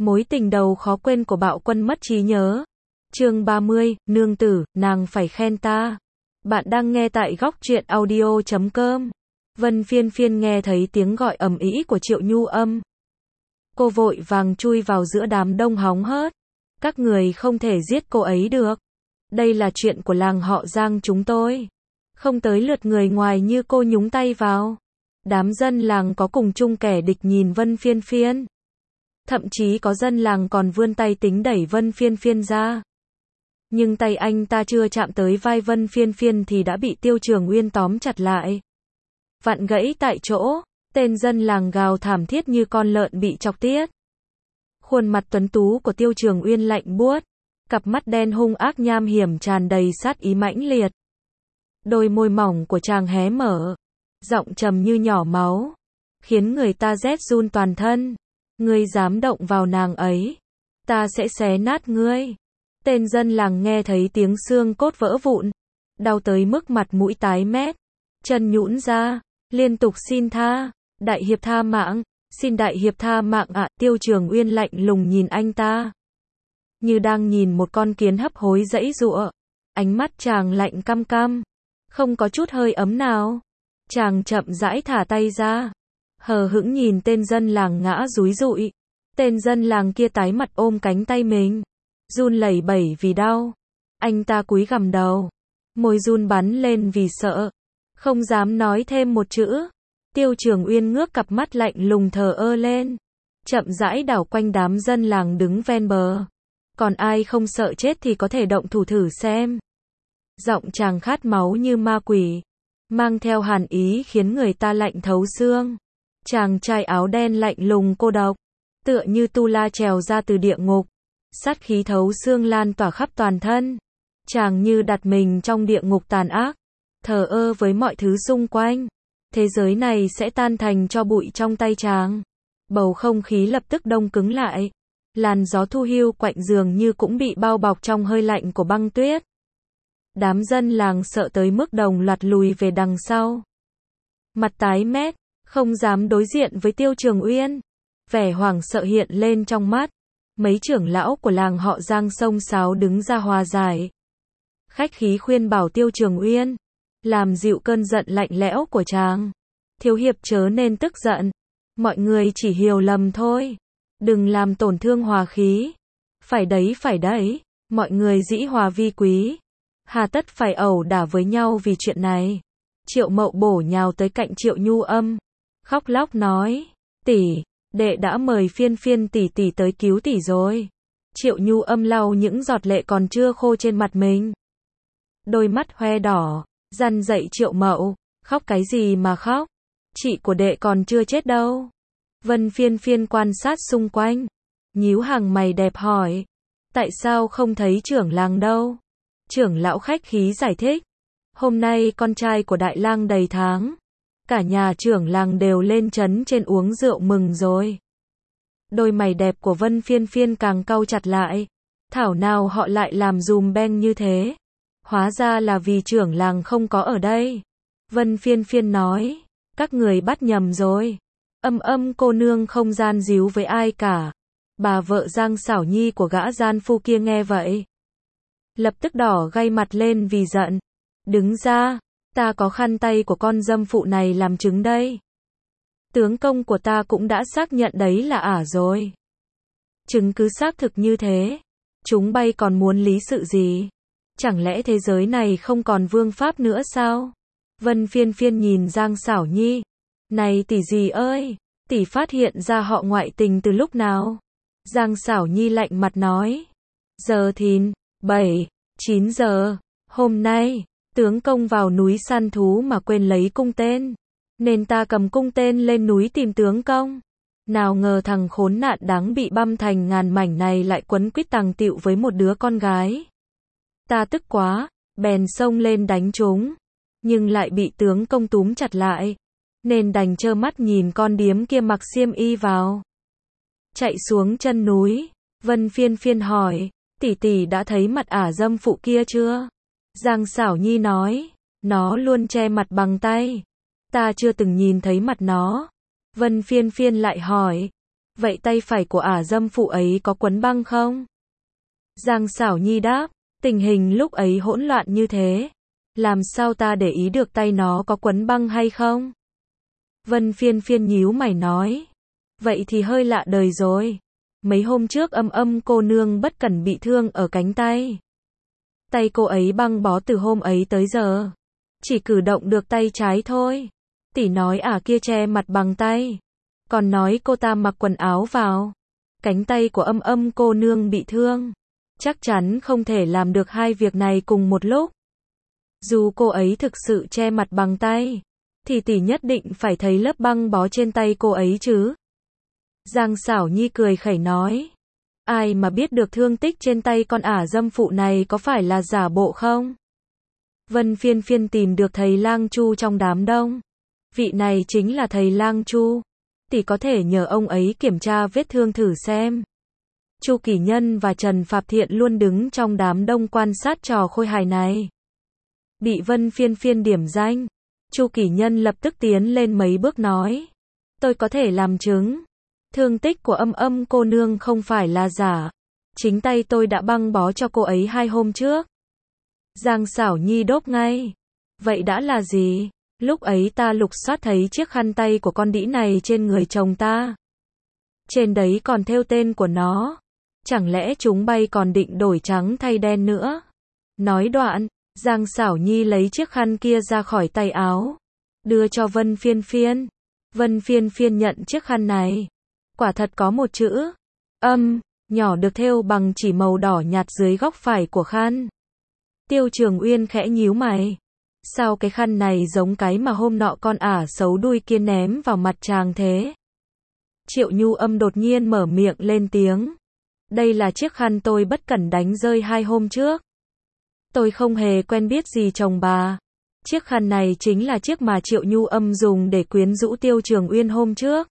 Mối tình đầu khó quên của Bạo Quân mất trí nhớ. Chương 30, nương tử, nàng phải khen ta. Bạn đang nghe tại góc truyện audio.com. Vân Phiên Phiên nghe thấy tiếng gọi ầm ĩ của Triệu Nhu Âm. Cô vội vàng chui vào giữa đám đông hóng hớt. Các người không thể giết cô ấy được. Đây là chuyện của làng họ Giang chúng tôi. Không tới lượt người ngoài như cô nhúng tay vào. Đám dân làng có cùng chung kẻ địch nhìn Vân Phiên Phiên. Thậm chí có dân làng còn vươn tay tính đẩy Vân Phiên Phiên ra. Nhưng tay anh ta chưa chạm tới vai Vân Phiên Phiên thì đã bị Tiêu Trường Uyên tóm chặt lại. Vặn gãy tại chỗ, tên dân làng gào thảm thiết như con lợn bị chọc tiết. Khuôn mặt tuấn tú của Tiêu Trường Uyên lạnh buốt, cặp mắt đen hung ác nham hiểm tràn đầy sát ý mãnh liệt. Đôi môi mỏng của chàng hé mở, giọng trầm như nhỏ máu, khiến người ta rét run toàn thân. Ngươi dám động vào nàng ấy, ta sẽ xé nát ngươi. Tên dân làng nghe thấy tiếng xương cốt vỡ vụn, đau tới mức mặt mũi tái mét, chân nhũn ra, liên tục xin tha, đại hiệp tha mạng, xin đại hiệp tha mạng ạ. Tiêu Trường Uyên lạnh lùng nhìn anh ta, như đang nhìn một con kiến hấp hối giãy giụa. Ánh mắt chàng lạnh căm căm, không có chút hơi ấm nào. Chàng chậm rãi thả tay ra, hờ hững nhìn tên dân làng ngã dúi dụi. Tên dân làng kia tái mặt ôm cánh tay mình, run lẩy bẩy vì đau. Anh ta cúi gằm đầu, môi run bắn lên vì sợ, không dám nói thêm một chữ. Tiêu Trường Uyên ngước cặp mắt lạnh lùng thờ ơ lên, chậm rãi đảo quanh đám dân làng đứng ven bờ. Còn ai không sợ chết thì có thể động thủ thử xem. Giọng chàng khát máu như ma quỷ, mang theo hàn ý khiến người ta lạnh thấu xương. Chàng trai áo đen lạnh lùng cô độc, tựa như tu la trèo ra từ địa ngục, sát khí thấu xương lan tỏa khắp toàn thân. Chàng như đặt mình trong địa ngục tàn ác, thờ ơ với mọi thứ xung quanh. Thế giới này sẽ tan thành tro bụi trong tay chàng. Bầu không khí lập tức đông cứng lại. Làn gió thu hiu quạnh dường như cũng bị bao bọc trong hơi lạnh của băng tuyết. Đám dân làng sợ tới mức đồng loạt lùi về đằng sau, mặt tái mét, không dám đối diện với Tiêu Trường Uyên. Vẻ hoảng sợ hiện lên trong mắt. Mấy trưởng lão của làng họ Giang xông xáo đứng ra hòa giải, khách khí khuyên bảo Tiêu Trường Uyên, làm dịu cơn giận lạnh lẽo của chàng. Thiếu hiệp chớ nên tức giận, mọi người chỉ hiểu lầm thôi, đừng làm tổn thương hòa khí. Phải đấy, mọi người dĩ hòa vi quý, hà tất phải ẩu đả với nhau vì chuyện này. Triệu Mậu bổ nhào tới cạnh Triệu Nhu Âm, khóc lóc nói, tỷ, đệ đã mời Phiên Phiên tỷ tỷ tới cứu tỷ rồi. Triệu Nhu Âm lau những giọt lệ còn chưa khô trên mặt mình, đôi mắt hoe đỏ, răn dạy Triệu Mậu, khóc cái gì mà khóc, chị của đệ còn chưa chết đâu. Vân Phiên Phiên quan sát xung quanh, nhíu hàng mày đẹp hỏi, tại sao không thấy trưởng làng đâu? Trưởng lão khách khí giải thích, hôm nay con trai của đại lang đầy tháng, cả nhà trưởng làng đều lên trấn trên uống rượu mừng rồi. Đôi mày đẹp của Vân Phiên Phiên càng cau chặt lại, thảo nào họ lại làm dùm beng như thế. Hóa ra là vì trưởng làng không có ở đây. Vân Phiên Phiên nói, các người bắt nhầm rồi. Cô nương không gian díu với ai cả. Bà vợ Giang Xảo Nhi của gã gian phu kia nghe vậy, lập tức đỏ gay mặt lên vì giận. Đứng ra, ta có khăn tay của con dâm phụ này làm chứng đây. Tướng công của ta cũng đã xác nhận đấy là ả rồi. Chứng cứ xác thực như thế, chúng bay còn muốn lý sự gì? Chẳng lẽ thế giới này không còn vương pháp nữa sao? Vân Phiên Phiên nhìn Giang Xảo Nhi, này tỷ gì ơi, tỷ phát hiện ra họ ngoại tình từ lúc nào? Giang Xảo Nhi lạnh mặt nói, giờ thìn, 7, 9 giờ, hôm nay, tướng công vào núi săn thú mà quên lấy cung tên, nên ta cầm cung tên lên núi tìm tướng công. Nào ngờ thằng khốn nạn đáng bị băm thành ngàn mảnh này lại quấn quýt tàng tịu với một đứa con gái. Ta tức quá, bèn xông lên đánh chúng, nhưng lại bị tướng công túm chặt lại, nên đành trơ mắt nhìn con điếm kia mặc xiêm y vào, chạy xuống chân núi. Vân Phiên Phiên hỏi, tỷ tỷ đã thấy mặt ả dâm phụ kia chưa? Giang Xảo Nhi nói, nó luôn che mặt bằng tay, ta chưa từng nhìn thấy mặt nó. Vân Phiên Phiên lại hỏi, Vậy tay phải của ả dâm phụ ấy có quấn băng không? Giang Sảo Nhi đáp, tình hình lúc ấy hỗn loạn như thế, làm sao ta để ý được tay nó có quấn băng hay không? Vân Phiên Phiên nhíu mày nói, vậy thì hơi lạ đời rồi. Mấy hôm trước cô nương bất cẩn bị thương ở cánh tay. Tay cô ấy băng bó từ hôm ấy tới giờ. Chỉ cử động được tay trái thôi. Tỷ nói kia che mặt bằng tay. Còn nói cô ta mặc quần áo vào. Cánh tay của cô nương bị thương. Chắc chắn không thể làm được hai việc này cùng một lúc. Dù cô ấy thực sự che mặt bằng tay, thì tỷ nhất định phải thấy lớp băng bó trên tay cô ấy chứ. Giang Sảo Nhi cười khẩy nói. Ai mà biết được thương tích trên tay con ả dâm phụ này có phải là giả bộ không? Vân Phiên Phiên tìm được thầy Lang Chu trong đám đông. Vị này chính là thầy Lang Chu. Tỷ có thể nhờ ông ấy kiểm tra vết thương thử xem. Chu Kỳ Nhân và Trần Phạp Thiện luôn đứng trong đám đông quan sát trò khôi hài này. Bị Vân Phiên Phiên điểm danh, Chu Kỳ Nhân lập tức tiến lên mấy bước nói. Tôi có thể làm chứng. Thương tích của cô nương không phải là giả. Chính tay tôi đã băng bó cho cô ấy 2 hôm trước. Giang Sảo Nhi đốp ngay. Vậy đã là gì? Lúc ấy ta lục soát thấy chiếc khăn tay của con đĩ này trên người chồng ta. Trên đấy còn thêu tên của nó. Chẳng lẽ chúng bay còn định đổi trắng thay đen nữa? Nói đoạn, Giang Sảo Nhi lấy chiếc khăn kia ra khỏi tay áo, đưa cho Vân Phiên Phiên. Vân Phiên Phiên nhận chiếc khăn này. Quả thật có một chữ nhỏ được thêu bằng chỉ màu đỏ nhạt dưới góc phải của khăn. Tiêu Trường Uyên khẽ nhíu mày. Sao cái khăn này giống cái mà hôm nọ con ả xấu đuôi kia ném vào mặt chàng thế? Triệu Nhu Âm đột nhiên mở miệng lên tiếng. Đây là chiếc khăn tôi bất cẩn đánh rơi 2 hôm trước. Tôi không hề quen biết gì chồng bà. Chiếc khăn này chính là chiếc mà Triệu Nhu Âm dùng để quyến rũ Tiêu Trường Uyên hôm trước.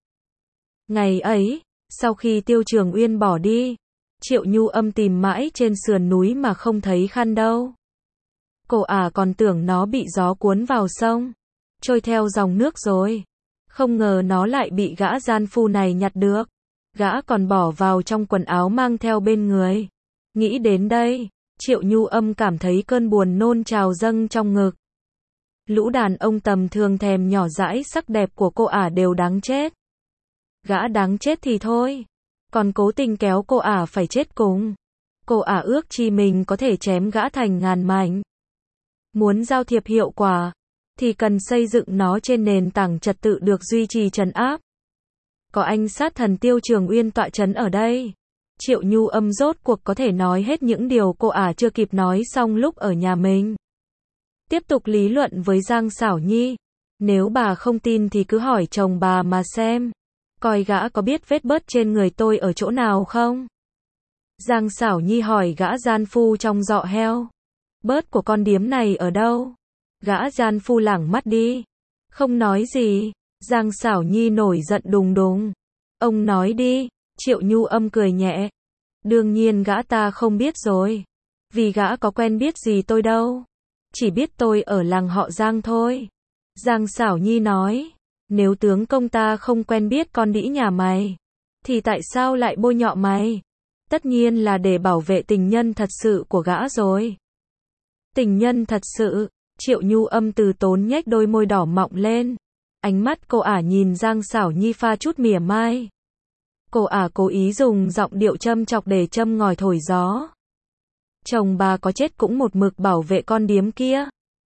Ngày ấy, sau khi Tiêu Trường Uyên bỏ đi, Triệu Nhu Âm tìm mãi trên sườn núi mà không thấy khăn đâu. Cô còn tưởng nó bị gió cuốn vào sông, trôi theo dòng nước rồi. Không ngờ nó lại bị gã gian phu này nhặt được. Gã còn bỏ vào trong quần áo mang theo bên người. Nghĩ đến đây, Triệu Nhu Âm cảm thấy cơn buồn nôn trào dâng trong ngực. Lũ đàn ông tầm thường thèm nhỏ dãi sắc đẹp của cô đều đáng chết. Gã đáng chết thì thôi, còn cố tình kéo cô phải chết cùng. Cô ước chi mình có thể chém gã thành ngàn mảnh. Muốn giao thiệp hiệu quả, thì cần xây dựng nó trên nền tảng trật tự được duy trì trấn áp. Có anh sát thần Tiêu Trường Uyên tọa trấn ở đây, Triệu Nhu Âm rốt cuộc có thể nói hết những điều cô chưa kịp nói xong lúc ở nhà mình. Tiếp tục lý luận với Giang Sảo Nhi. Nếu bà không tin thì cứ hỏi chồng bà mà xem. Coi gã có biết vết bớt trên người tôi ở chỗ nào không? Giang Sảo Nhi hỏi gã gian phu trong giọ heo. Bớt của con điếm này ở đâu? Gã gian phu lảng mắt đi. Không nói gì. Giang Sảo Nhi nổi giận đùng đùng. Ông nói đi. Triệu Nhu Âm cười nhẹ. Đương nhiên gã ta không biết rồi. Vì gã có quen biết gì tôi đâu. Chỉ biết tôi ở làng họ Giang thôi. Giang Sảo Nhi nói. Nếu tướng công ta không quen biết con đĩ nhà mày, thì tại sao lại bôi nhọ mày? Tất nhiên là để bảo vệ tình nhân thật sự của gã rồi. Tình nhân thật sự? Triệu Nhu Âm từ tốn nhếch đôi môi đỏ mọng lên. Ánh mắt cô nhìn Giang Sảo Nhi pha chút mỉa mai. Cô cố ý dùng giọng điệu châm chọc để châm ngòi thổi gió. Chồng bà có chết cũng một mực bảo vệ con điếm kia.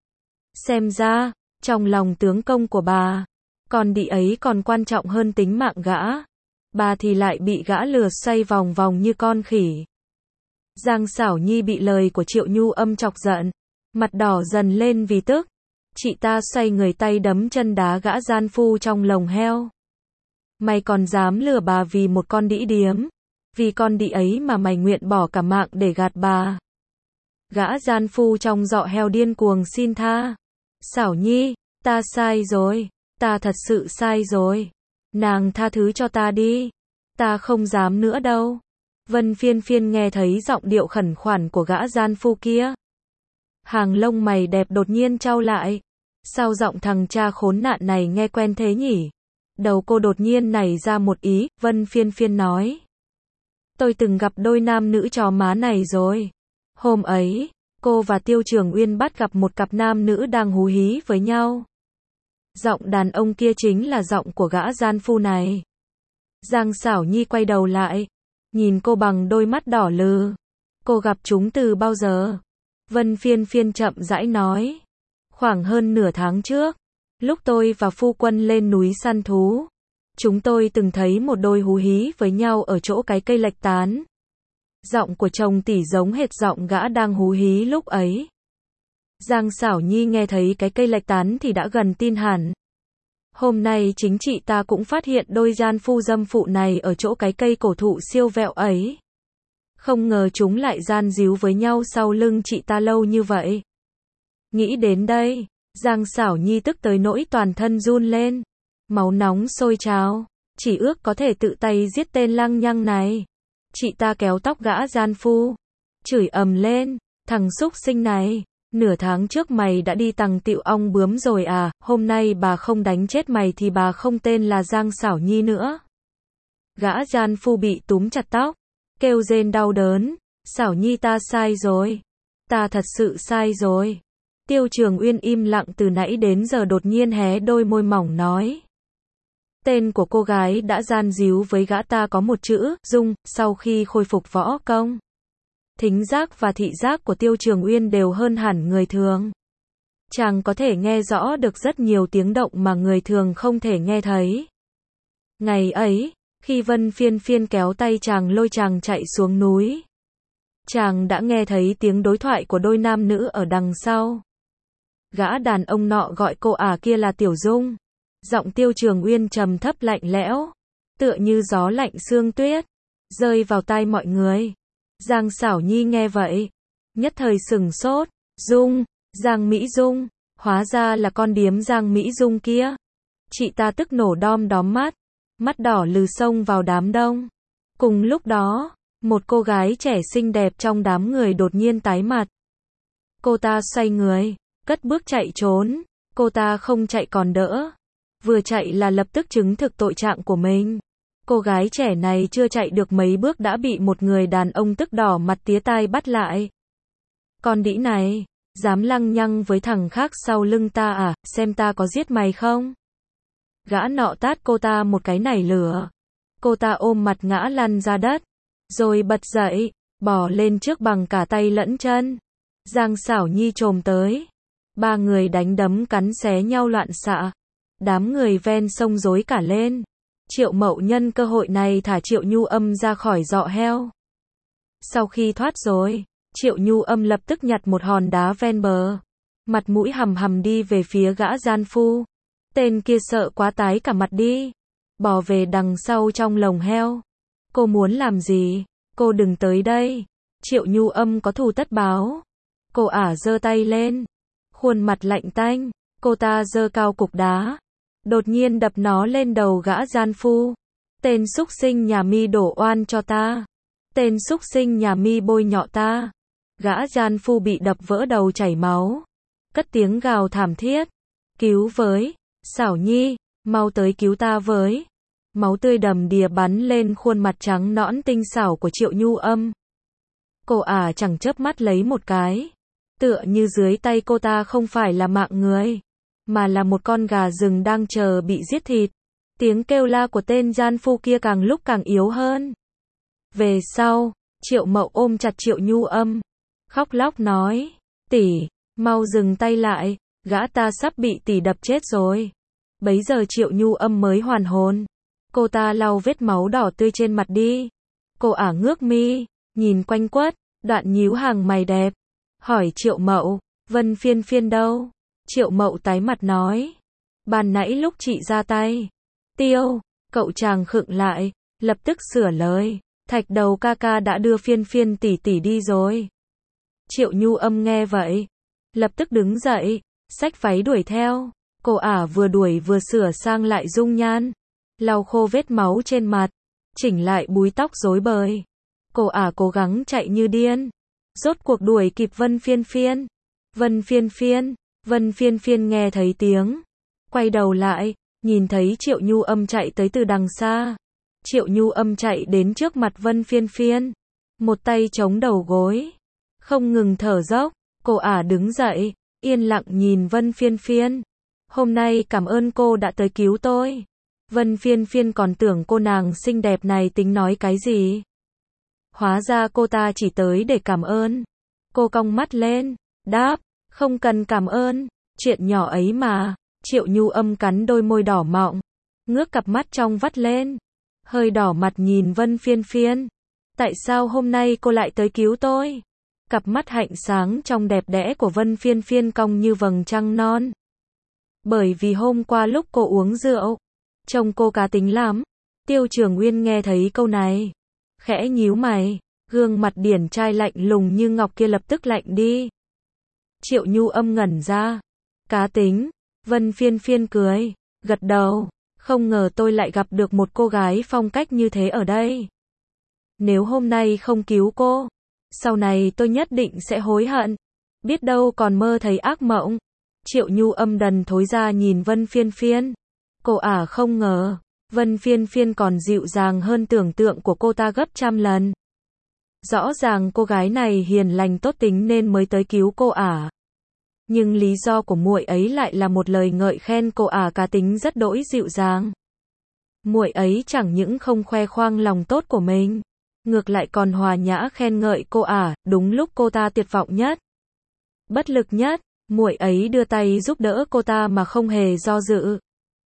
Xem ra, trong lòng tướng công của bà, con đĩ ấy còn quan trọng hơn tính mạng gã. Bà thì lại bị gã lừa xoay vòng vòng như con khỉ. Giang Sảo Nhi bị lời của Triệu Nhu Âm chọc giận, mặt đỏ dần lên vì tức. Chị ta xoay người tay đấm chân đá gã gian phu trong lồng heo. Mày còn dám lừa bà vì một con đĩ điếm? Vì con đĩ ấy mà mày nguyện bỏ cả mạng để gạt bà? Gã gian phu trong giọ heo điên cuồng xin tha. Sảo Nhi, ta sai rồi. Ta thật sự sai rồi. Nàng tha thứ cho ta đi. Ta không dám nữa đâu. Vân Phiên Phiên nghe thấy giọng điệu khẩn khoản của gã gian phu kia. Hàng lông mày đẹp đột nhiên chau lại. Sao giọng thằng cha khốn nạn này nghe quen thế nhỉ? Đầu cô đột nhiên nảy ra một ý, Vân Phiên Phiên nói. Tôi từng gặp đôi nam nữ chó má này rồi. Hôm ấy, cô và Tiêu Trường Uyên bắt gặp một cặp nam nữ đang hú hí với nhau. Giọng đàn ông kia chính là giọng của gã gian phu này. Giang Sảo Nhi quay đầu lại, nhìn cô bằng đôi mắt đỏ lừ. Cô gặp chúng từ bao giờ? Vân Phiên Phiên chậm rãi nói. Khoảng hơn nửa tháng trước, lúc tôi và phu quân lên núi săn thú, chúng tôi từng thấy một đôi hú hí với nhau ở chỗ cái cây lạch tán. Giọng của chồng tỷ giống hệt giọng gã đang hú hí lúc ấy. Giang Sảo Nhi nghe thấy cái cây lạch tán thì đã gần tin hẳn. Hôm nay chính chị ta cũng phát hiện đôi gian phu dâm phụ này ở chỗ cái cây cổ thụ siêu vẹo ấy. Không ngờ chúng lại gian díu với nhau sau lưng chị ta lâu như vậy. Nghĩ đến đây, Giang Sảo Nhi tức tới nỗi toàn thân run lên. Máu nóng sôi trào, chỉ ước có thể tự tay giết tên lăng nhăng này. Chị ta kéo tóc gã gian phu, chửi ầm lên, thằng súc sinh này, nửa tháng trước mày đã đi tằng tiệu ong bướm rồi à, hôm nay bà không đánh chết mày thì bà không tên là Giang Sảo Nhi nữa. Gã gian phu bị túm chặt tóc, kêu rên đau đớn, Sảo Nhi ta sai rồi, ta thật sự sai rồi. Tiêu Trường Uyên im lặng từ nãy đến giờ đột nhiên hé đôi môi mỏng nói. Tên của cô gái đã gian díu với gã ta có một chữ, Dung, sau khi khôi phục võ công. Thính giác và thị giác của Tiêu Trường Uyên đều hơn hẳn người thường. Chàng có thể nghe rõ được rất nhiều tiếng động mà người thường không thể nghe thấy. Ngày ấy, khi Vân Phiên Phiên kéo tay chàng lôi chàng chạy xuống núi, chàng đã nghe thấy tiếng đối thoại của đôi nam nữ ở đằng sau. Gã đàn ông nọ gọi cô kia là Tiểu Dung. Giọng Tiêu Trường Uyên trầm thấp lạnh lẽo, tựa như gió lạnh sương tuyết, rơi vào tai mọi người. Giang Sảo Nhi nghe vậy, nhất thời sừng sốt. Dung, Giang Mỹ Dung, hóa ra là con điếm Giang Mỹ Dung kia. Chị ta tức nổ đom đóm mắt, mắt đỏ lừ xông vào đám đông. Cùng lúc đó, một cô gái trẻ xinh đẹp trong đám người đột nhiên tái mặt. Cô ta xoay người, cất bước chạy trốn. Cô ta không chạy còn đỡ, vừa chạy là lập tức chứng thực tội trạng của mình. Cô gái trẻ này chưa chạy được mấy bước đã bị một người đàn ông tức đỏ mặt tía tai bắt lại. Con đĩ này, dám lăng nhăng với thằng khác sau lưng ta à, xem ta có giết mày không? Gã nọ tát cô ta một cái nảy lửa. Cô ta ôm mặt ngã lăn ra đất, rồi bật dậy, bỏ lên trước bằng cả tay lẫn chân. Giang Sảo Nhi chồm tới. Ba người đánh đấm cắn xé nhau loạn xạ. Đám người ven sông rối cả lên. Triệu Mậu nhân cơ hội này thả Triệu Nhu Âm ra khỏi giọ heo. Sau khi thoát rồi, Triệu Nhu Âm lập tức nhặt một hòn đá ven bờ, mặt mũi hầm hầm đi về phía gã gian phu. Tên kia sợ quá tái cả mặt đi, bò về đằng sau trong lồng heo. Cô muốn làm gì? Cô đừng tới đây. Triệu Nhu Âm có thù tất báo. Cô giơ tay lên, khuôn mặt lạnh tanh, cô ta giơ cao cục đá, đột nhiên đập nó lên đầu gã gian phu. Tên súc sinh nhà mi đổ oan cho ta. Tên súc sinh nhà mi bôi nhọ ta. Gã gian phu bị đập vỡ đầu chảy máu, cất tiếng gào thảm thiết. Cứu với, Sảo Nhi, mau tới cứu ta với. Máu tươi đầm đìa bắn lên khuôn mặt trắng nõn tinh xảo của Triệu Nhu Âm. Cô chẳng chớp mắt lấy một cái. Tựa như dưới tay cô ta không phải là mạng người, mà là một con gà rừng đang chờ bị giết thịt. Tiếng kêu la của tên gian phu kia càng lúc càng yếu hơn. Về sau, Triệu Mậu ôm chặt Triệu Nhu Âm, khóc lóc nói, tỷ, mau dừng tay lại, gã ta sắp bị tỷ đập chết rồi. Bấy giờ Triệu Nhu Âm mới hoàn hồn. Cô ta lau vết máu đỏ tươi trên mặt đi. Cô ngước mi, nhìn quanh quất, đoạn nhíu hàng mày đẹp, hỏi Triệu Mậu, Vân Phiên Phiên đâu? Triệu Mậu tái mặt nói, ban nãy lúc chị ra tay, Tiêu, cậu chàng khựng lại, lập tức sửa lời, Thạch Đầu ca ca đã đưa Phiên Phiên tỷ tỷ đi rồi. Triệu Nhu Âm nghe vậy, lập tức đứng dậy, xách váy đuổi theo. Cô vừa đuổi vừa sửa sang lại dung nhan, lau khô vết máu trên mặt, chỉnh lại búi tóc rối bời. Cô cố gắng chạy như điên, rốt cuộc đuổi kịp Vân Phiên Phiên. Vân Phiên Phiên nghe thấy tiếng, quay đầu lại, Nhìn thấy Triệu Nhu Âm chạy tới từ đằng xa. Triệu Nhu Âm chạy đến trước mặt Vân Phiên Phiên. Một tay chống đầu gối. Không ngừng thở dốc. Cô ả đứng dậy. Yên lặng nhìn Vân Phiên Phiên. Hôm nay cảm ơn cô đã tới cứu tôi. Vân Phiên Phiên còn tưởng cô nàng xinh đẹp này tính nói cái gì. Hóa ra cô ta chỉ tới để cảm ơn. Cô cong mắt lên. Đáp. Không cần cảm ơn. Chuyện nhỏ ấy mà. Triệu Nhu Âm cắn đôi môi đỏ mọng. Ngước cặp mắt trong vắt lên. Hơi đỏ mặt nhìn Vân Phiên Phiên. Tại sao hôm nay cô lại tới cứu tôi? Cặp mắt hạnh sáng trong đẹp đẽ của Vân Phiên Phiên cong như vầng trăng non. Bởi vì hôm qua lúc cô uống rượu, trông cô cá tính lắm. Tiêu Trường Uyên nghe thấy câu này. Khẽ nhíu mày. Gương mặt điển trai lạnh lùng như ngọc kia lập tức lạnh đi. Triệu Nhu Âm ngẩn ra. Cá tính. Vân Phiên Phiên cười. Gật đầu. Không ngờ tôi lại gặp được một cô gái phong cách như thế ở đây. Nếu hôm nay không cứu cô, sau này tôi nhất định sẽ hối hận. Biết đâu còn mơ thấy ác mộng. Triệu Nhu Âm đần thối ra nhìn Vân Phiên Phiên. Cô ả không ngờ, Vân Phiên Phiên còn dịu dàng hơn tưởng tượng của cô ta gấp trăm lần. Rõ ràng cô gái này hiền lành tốt tính nên mới tới cứu cô ả. Nhưng lý do của muội ấy lại là một lời ngợi khen cô ả cá tính rất đỗi dịu dàng. Muội ấy chẳng những không khoe khoang lòng tốt của mình, ngược lại còn hòa nhã khen ngợi cô ả, đúng lúc cô ta tuyệt vọng nhất, bất lực nhất, muội ấy đưa tay giúp đỡ cô ta mà không hề do dự.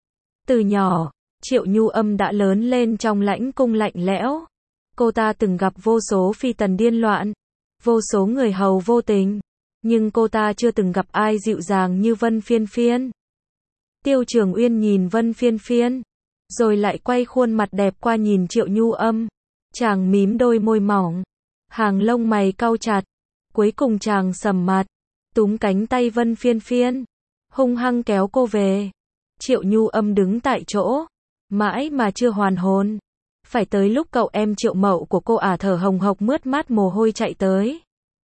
Từ nhỏ, Triệu Nhu Âm đã lớn lên trong lãnh cung lạnh lẽo. Cô ta từng gặp vô số phi tần điên loạn, vô số người hầu vô tình, nhưng cô ta chưa từng gặp ai dịu dàng như Vân Phiên Phiên. Tiêu Trường Uyên nhìn Vân Phiên Phiên, rồi lại quay khuôn mặt đẹp qua nhìn Triệu Nhu Âm. Chàng mím đôi môi mỏng, hàng lông mày cau chặt, cuối cùng chàng sầm mặt, túm cánh tay Vân Phiên Phiên, hung hăng kéo cô về. Triệu Nhu Âm đứng tại chỗ, mãi mà chưa hoàn hồn. Phải tới lúc cậu em Triệu Mậu của cô ả thở hồng hộc mướt mát mồ hôi chạy tới.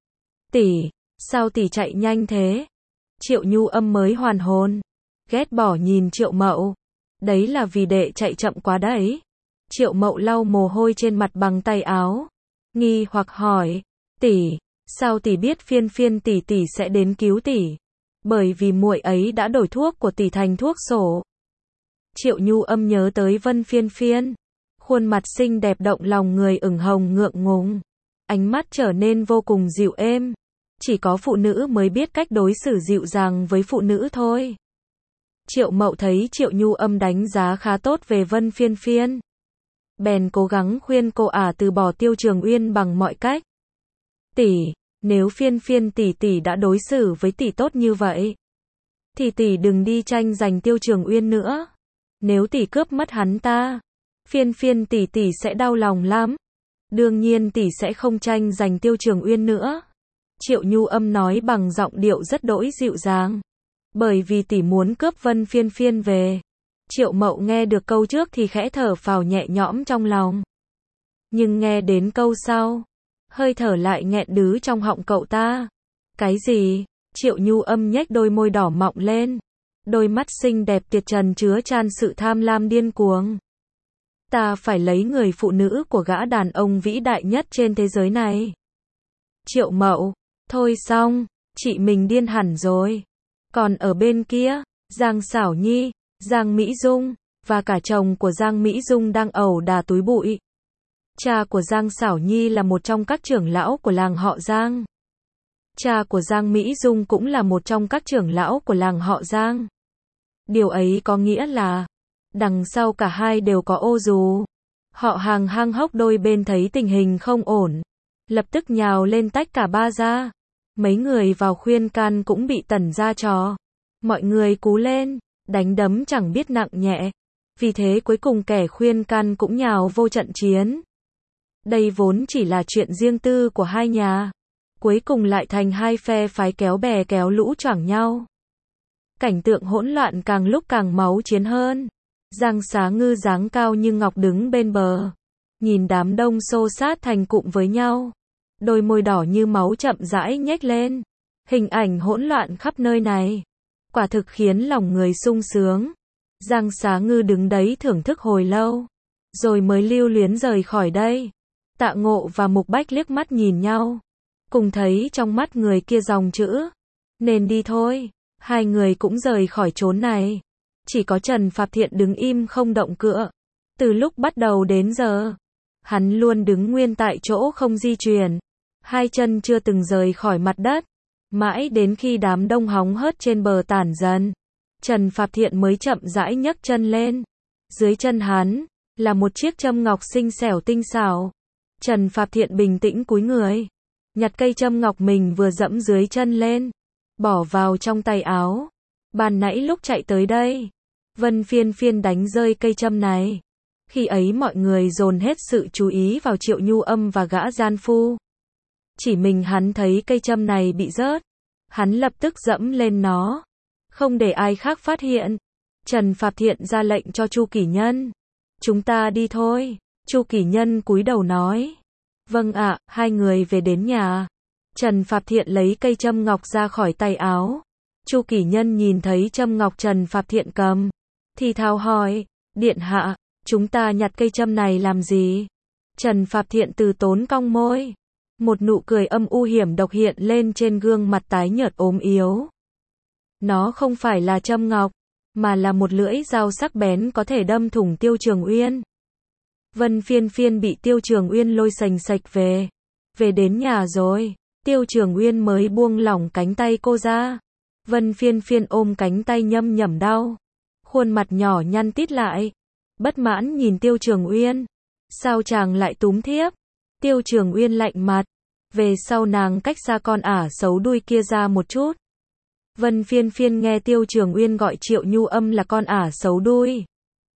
Tỷ, sao tỷ chạy nhanh thế? Triệu Nhu Âm mới hoàn hồn, ghét bỏ nhìn Triệu Mậu. Đấy là vì đệ chạy chậm quá đấy. Triệu Mậu lau mồ hôi trên mặt bằng tay áo, nghi hoặc hỏi, tỷ, sao tỷ biết Phiên Phiên tỷ tỷ sẽ đến cứu tỷ? Bởi vì muội ấy đã đổi thuốc của tỷ thành thuốc sổ. Triệu Nhu Âm nhớ tới Vân Phiên Phiên, khuôn mặt xinh đẹp động lòng người ửng hồng ngượng ngùng, ánh mắt trở nên vô cùng dịu êm. Chỉ có phụ nữ mới biết cách đối xử dịu dàng với phụ nữ thôi. Triệu Mậu thấy Triệu Nhu Âm đánh giá khá tốt về Vân Phiên Phiên, bèn cố gắng khuyên cô ả từ bỏ Tiêu Trường Uyên bằng mọi cách. Tỷ, nếu Phiên Phiên tỷ tỷ đã đối xử với tỷ tốt như vậy, thì tỷ đừng đi tranh giành Tiêu Trường Uyên nữa. Nếu tỷ cướp mất hắn ta, Phiên Phiên tỷ tỷ sẽ đau lòng lắm. Đương nhiên tỷ sẽ không tranh giành Tiêu Trường Uyên nữa. Triệu Nhu Âm nói bằng giọng điệu rất đỗi dịu dàng. Bởi vì tỷ muốn cướp Vân Phiên Phiên về. Triệu Mậu nghe được câu trước thì khẽ thở phào nhẹ nhõm trong lòng. Nhưng nghe đến câu sau, hơi thở lại nghẹn đứ trong họng cậu ta. Cái gì? Triệu Nhu Âm nhếch đôi môi đỏ mọng lên. Đôi mắt xinh đẹp tiệt trần chứa chan sự tham lam điên cuồng. Ta phải lấy người phụ nữ của gã đàn ông vĩ đại nhất trên thế giới này. Triệu Mậu, thôi xong, chị mình điên hẳn rồi. Còn ở bên kia, Giang Xảo Nhi, Giang Mỹ Dung, và cả chồng của Giang Mỹ Dung đang ẩu đả túi bụi. Cha của Giang Xảo Nhi là một trong các trưởng lão của làng họ Giang. Cha của Giang Mỹ Dung cũng là một trong các trưởng lão của làng họ Giang. Điều ấy có nghĩa là, đằng sau cả hai đều có ô dù. Họ hàng hang hốc đôi bên thấy tình hình không ổn, lập tức nhào lên tách cả ba ra. Mấy người vào khuyên can cũng bị tẩn ra trò. Mọi người cú lên, đánh đấm chẳng biết nặng nhẹ. Vì thế cuối cùng kẻ khuyên can cũng nhào vô trận chiến. Đây vốn chỉ là chuyện riêng tư của hai nhà. Cuối cùng lại thành hai phe phái kéo bè kéo lũ choảng nhau. Cảnh tượng hỗn loạn càng lúc càng máu chiến hơn. Giang Xá Ngư dáng cao như ngọc đứng bên bờ. Nhìn đám đông xô sát thành cụm với nhau. Đôi môi đỏ như máu chậm rãi nhếch lên. Hình ảnh hỗn loạn khắp nơi này. Quả thực khiến lòng người sung sướng. Giang Xá Ngư đứng đấy thưởng thức hồi lâu, rồi mới lưu luyến rời khỏi đây. Tạ Ngộ và Mục Bách liếc mắt nhìn nhau, cùng thấy trong mắt người kia dòng chữ, nên đi thôi. Hai người cũng rời khỏi chốn này. Chỉ có Trần Phạp Thiện đứng im không động cựa. Từ lúc bắt đầu đến giờ, hắn luôn đứng nguyên tại chỗ không di chuyển, hai chân chưa từng rời khỏi mặt đất. Mãi đến khi đám đông hóng hớt trên bờ tản dần, Trần Phạp Thiện mới chậm rãi nhấc chân lên. Dưới chân hắn là một chiếc châm ngọc xinh xẻo tinh xảo. Trần Phạp Thiện bình tĩnh cúi người, nhặt cây châm ngọc mình vừa dẫm dưới chân lên, bỏ vào trong tay áo. Ban nãy lúc chạy tới đây, Vân Phiên Phiên đánh rơi cây châm này. Khi ấy mọi người dồn hết sự chú ý vào Triệu Nhu Âm và gã gian phu. Chỉ mình hắn thấy cây châm này bị rớt, hắn lập tức dẫm lên nó, không để ai khác phát hiện. Trần Phạp Thiện ra lệnh cho Chu Kỷ Nhân. Chúng ta đi thôi. Chu Kỷ Nhân cúi đầu nói. Vâng ạ. Hai người về đến nhà. Trần Phạp Thiện lấy cây châm ngọc ra khỏi tay áo. Chu Kỷ Nhân nhìn thấy châm ngọc Trần Phạp Thiện cầm, thì thào hỏi, điện hạ, chúng ta nhặt cây châm này làm gì? Trần Phạp Thiện từ tốn cong môi. Một nụ cười âm u hiểm độc hiện lên trên gương mặt tái nhợt ốm yếu. Nó không phải là châm ngọc, mà là một lưỡi dao sắc bén có thể đâm thủng Tiêu Trường Uyên. Vân Phiên Phiên bị Tiêu Trường Uyên lôi sành sạch về. Về đến nhà rồi, Tiêu Trường Uyên mới buông lỏng cánh tay cô ra. Vân Phiên Phiên ôm cánh tay nhâm nhẩm đau, khuôn mặt nhỏ nhăn tít lại, bất mãn nhìn Tiêu Trường Uyên. Sao chàng lại túm thiếp? Tiêu Trường Uyên lạnh mặt. Về sau nàng cách xa con ả xấu đuôi kia ra một chút. Vân Phiên Phiên nghe Tiêu Trường Uyên gọi Triệu Nhu Âm là con ả xấu đuôi,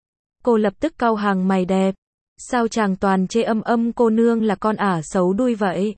cô lập tức cau hàng mày đẹp. Sao chàng toàn chê Âm Âm cô nương là con ả xấu đuôi vậy?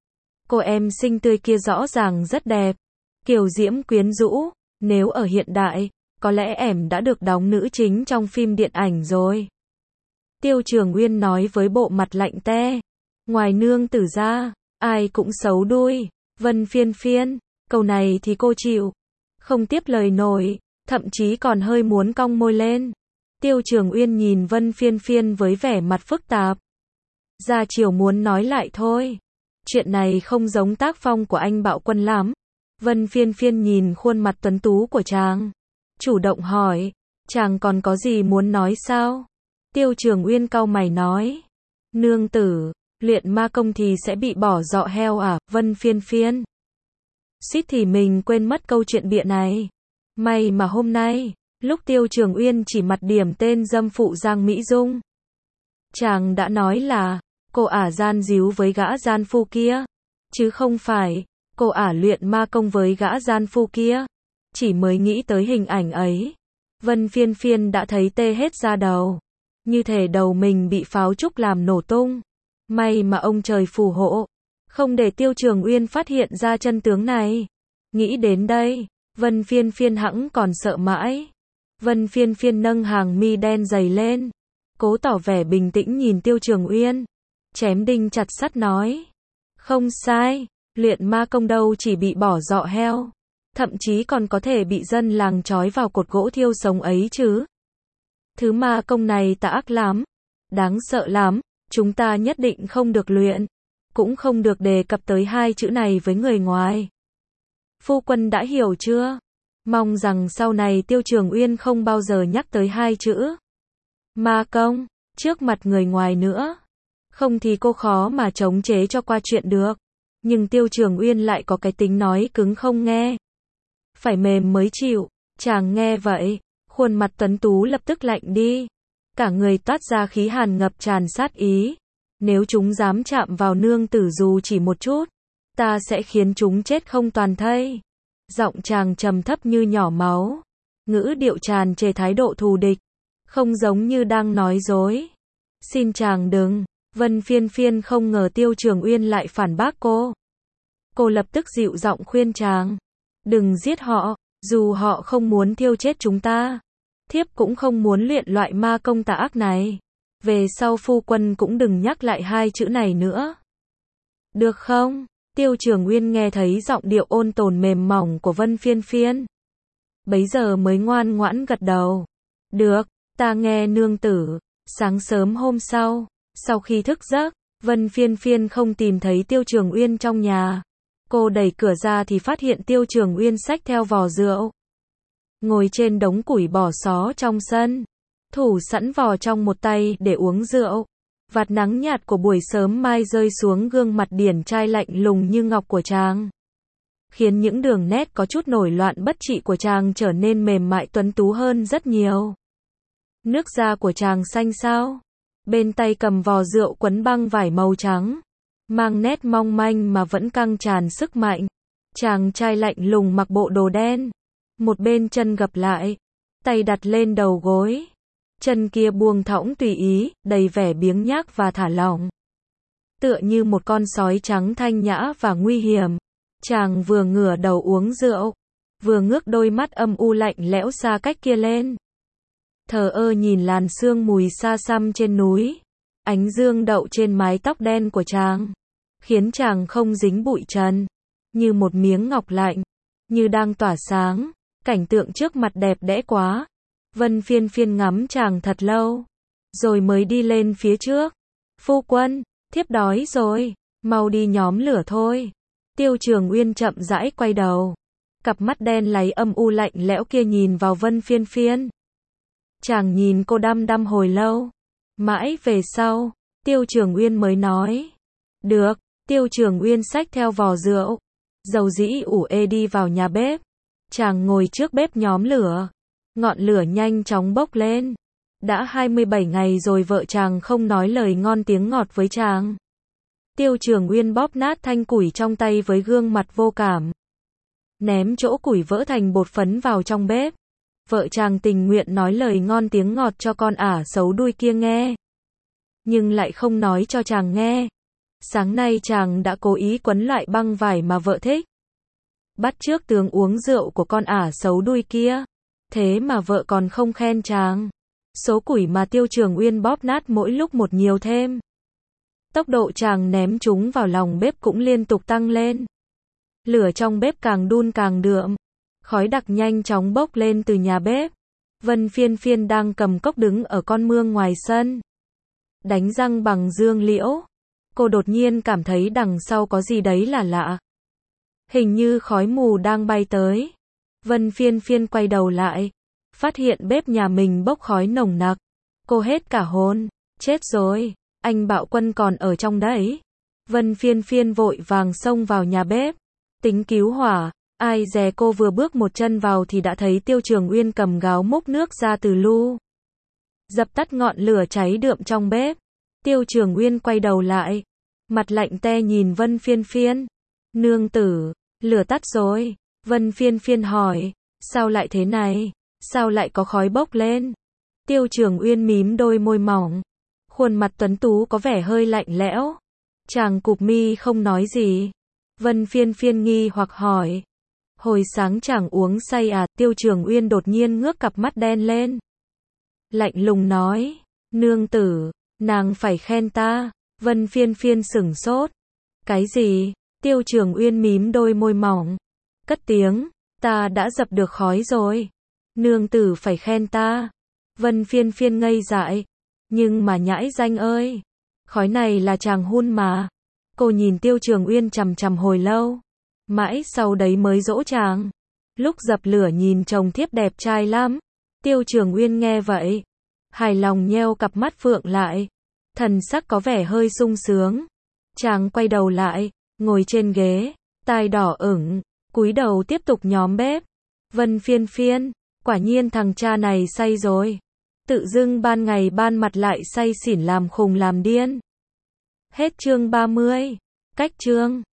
Cô em xinh tươi kia rõ ràng rất đẹp, kiều diễm quyến rũ, nếu ở hiện đại, có lẽ em đã được đóng nữ chính trong phim điện ảnh rồi. Tiêu Trường Uyên nói với bộ mặt lạnh te. Ngoài nương tử ra, ai cũng xấu đuôi. Vân Phiên Phiên, câu này thì cô chịu không tiếp lời nổi, thậm chí còn hơi muốn cong môi lên. Tiêu Trường Uyên nhìn Vân Phiên Phiên với vẻ mặt phức tạp. Ra chiều muốn nói lại thôi. Chuyện này không giống tác phong của anh Bạo Quân lắm. Vân Phiên Phiên nhìn khuôn mặt tuấn tú của chàng, chủ động hỏi, chàng còn có gì muốn nói sao? Tiêu Trường Uyên cau mày nói, nương tử, luyện ma công thì sẽ bị bỏ dọ heo à? Vân Phiên Phiên suýt thì mình quên mất câu chuyện bịa này. May mà hôm nay, lúc Tiêu Trường Uyên chỉ mặt điểm tên dâm phụ Giang Mỹ Dung, chàng đã nói là cô ả gian díu với gã gian phu kia, chứ không phải cô ả luyện ma công với gã gian phu kia. Chỉ mới nghĩ tới hình ảnh ấy, Vân Phiên Phiên đã thấy tê hết da đầu, như thể đầu mình bị pháo trúc làm nổ tung. May mà ông trời phù hộ, không để Tiêu Trường Uyên phát hiện ra chân tướng này. Nghĩ đến đây, Vân Phiên Phiên hẵng còn sợ mãi. Vân Phiên Phiên nâng hàng mi đen dày lên, cố tỏ vẻ bình tĩnh nhìn Tiêu Trường Uyên, chém đinh chặt sắt nói, không sai, luyện ma công đâu chỉ bị bỏ dọ heo, thậm chí còn có thể bị dân làng trói vào cột gỗ thiêu sống ấy chứ. Thứ ma công này tà ác lắm, đáng sợ lắm, chúng ta nhất định không được luyện, cũng không được đề cập tới hai chữ này với người ngoài. Phu quân đã hiểu chưa? Mong rằng sau này Tiêu Trường Uyên không bao giờ nhắc tới hai chữ ma công trước mặt người ngoài nữa. Không thì cô khó mà chống chế cho qua chuyện được. Nhưng Tiêu Trường Uyên lại có cái tính nói cứng không nghe, phải mềm mới chịu. Chàng nghe vậy, khuôn mặt tuấn tú lập tức lạnh đi, cả người toát ra khí hàn ngập tràn sát ý. Nếu chúng dám chạm vào nương tử dù chỉ một chút, ta sẽ khiến chúng chết không toàn thây. Giọng chàng trầm thấp như nhỏ máu, ngữ điệu tràn trề thái độ thù địch, không giống như đang nói dối. Xin chàng đừng. Vân Phiên Phiên không ngờ Tiêu Trường Uyên lại phản bác cô. Cô lập tức dịu giọng khuyên chàng, đừng giết họ, dù họ không muốn thiêu chết chúng ta, thiếp cũng không muốn luyện loại ma công tà ác này. Về sau phu quân cũng đừng nhắc lại hai chữ này nữa. Được không? Tiêu Trường Uyên nghe thấy giọng điệu ôn tồn mềm mỏng của Vân Phiên Phiên, bấy giờ mới ngoan ngoãn gật đầu. Được, ta nghe nương tử. Sáng sớm hôm sau, sau khi thức giấc, Vân Phiên Phiên không tìm thấy Tiêu Trường Uyên trong nhà. Cô đẩy cửa ra thì phát hiện Tiêu Trường Uyên xách theo vò rượu, ngồi trên đống củi bỏ xó trong sân, thủ sẵn vò trong một tay để uống rượu. Vạt nắng nhạt của buổi sớm mai rơi xuống gương mặt điển trai lạnh lùng như ngọc của chàng, khiến những đường nét có chút nổi loạn bất trị của chàng trở nên mềm mại tuấn tú hơn rất nhiều. Nước da của chàng xanh xao, bên tay cầm vò rượu quấn băng vải màu trắng, mang nét mong manh mà vẫn căng tràn sức mạnh. Chàng trai lạnh lùng mặc bộ đồ đen, một bên chân gập lại, tay đặt lên đầu gối, chân kia buông thõng tùy ý, đầy vẻ biếng nhác và thả lỏng, tựa như một con sói trắng thanh nhã và nguy hiểm. Chàng vừa ngửa đầu uống rượu, vừa ngước đôi mắt âm u lạnh lẽo xa cách kia lên, thờ ơ nhìn làn sương mùi xa xăm trên núi. Ánh dương đậu trên mái tóc đen của chàng, khiến chàng không dính bụi trần, như một miếng ngọc lạnh, như đang tỏa sáng. Cảnh tượng trước mặt đẹp đẽ quá. Vân Phiên Phiên ngắm chàng thật lâu, rồi mới đi lên phía trước. Phu quân, thiếp đói rồi, mau đi nhóm lửa thôi. Tiêu Trường Uyên chậm rãi quay đầu, cặp mắt đen láy âm u lạnh lẽo kia nhìn vào Vân Phiên Phiên. Chàng nhìn cô đăm đăm hồi lâu, mãi về sau, Tiêu Trường Uyên mới nói. Được. Tiêu Trường Uyên xách theo vò rượu, dầu dĩ ủ ê đi vào nhà bếp. Chàng ngồi trước bếp nhóm lửa, ngọn lửa nhanh chóng bốc lên. Đã 27 ngày rồi vợ chàng không nói lời ngon tiếng ngọt với chàng. Tiêu Trường Uyên bóp nát thanh củi trong tay với gương mặt vô cảm, ném chỗ củi vỡ thành bột phấn vào trong bếp. Vợ chàng tình nguyện nói lời ngon tiếng ngọt cho con ả xấu đuôi kia nghe, nhưng lại không nói cho chàng nghe. Sáng nay chàng đã cố ý quấn lại băng vải mà vợ thích, bắt chước tướng uống rượu của con ả xấu đuôi kia. Thế mà vợ còn không khen chàng. Số củi mà Tiêu Trường Uyên bóp nát mỗi lúc một nhiều thêm. Tốc độ chàng ném chúng vào lòng bếp cũng liên tục tăng lên. Lửa trong bếp càng đun càng đượm, khói đặc nhanh chóng bốc lên từ nhà bếp. Vân Phiên Phiên đang cầm cốc đứng ở con mương ngoài sân, đánh răng bằng dương liễu. Cô đột nhiên cảm thấy đằng sau có gì đấy là lạ. Hình như khói mù đang bay tới. Vân Phiên Phiên quay đầu lại, phát hiện bếp nhà mình bốc khói nồng nặc. Cô hết cả hồn. Chết rồi, anh Bạo Quân còn ở trong đấy. Vân Phiên Phiên vội vàng xông vào nhà bếp, tính cứu hỏa. Ai dè cô vừa bước một chân vào thì đã thấy Tiêu Trường Uyên cầm gáo múc nước ra từ lu, dập tắt ngọn lửa cháy đượm trong bếp. Tiêu Trường Uyên quay đầu lại, mặt lạnh te nhìn Vân Phiên Phiên. Nương tử, lửa tắt rồi. Vân Phiên Phiên hỏi, sao lại thế này? Sao lại có khói bốc lên? Tiêu Trường Uyên mím đôi môi mỏng, khuôn mặt tuấn tú có vẻ hơi lạnh lẽo. Chàng cụp mi không nói gì. Vân Phiên Phiên nghi hoặc hỏi, hồi sáng chàng uống say à? Tiêu Trường Uyên đột nhiên ngước cặp mắt đen lên, lạnh lùng nói, nương tử, nàng phải khen ta. Vân Phiên Phiên sửng sốt. Cái gì? Tiêu Trường Uyên mím đôi môi mỏng, cất tiếng, ta đã dập được khói rồi. Nương tử phải khen ta. Vân Phiên Phiên ngây dại. Nhưng mà nhãi danh ơi, khói này là chàng hun mà. Cô nhìn Tiêu Trường Uyên chằm chằm hồi lâu, mãi sau đấy mới dỗ chàng. Lúc dập lửa nhìn chồng thiếp đẹp trai lắm. Tiêu Trường Uyên nghe vậy, hài lòng nheo cặp mắt phượng lại, thần sắc có vẻ hơi sung sướng. Chàng quay đầu lại, ngồi trên ghế, tai đỏ ửng, cúi đầu tiếp tục nhóm bếp. Vân Phiên Phiên, quả nhiên thằng cha này say rồi. Tự dưng ban ngày ban mặt lại say xỉn làm khùng làm điên. Hết chương 30. Cách chương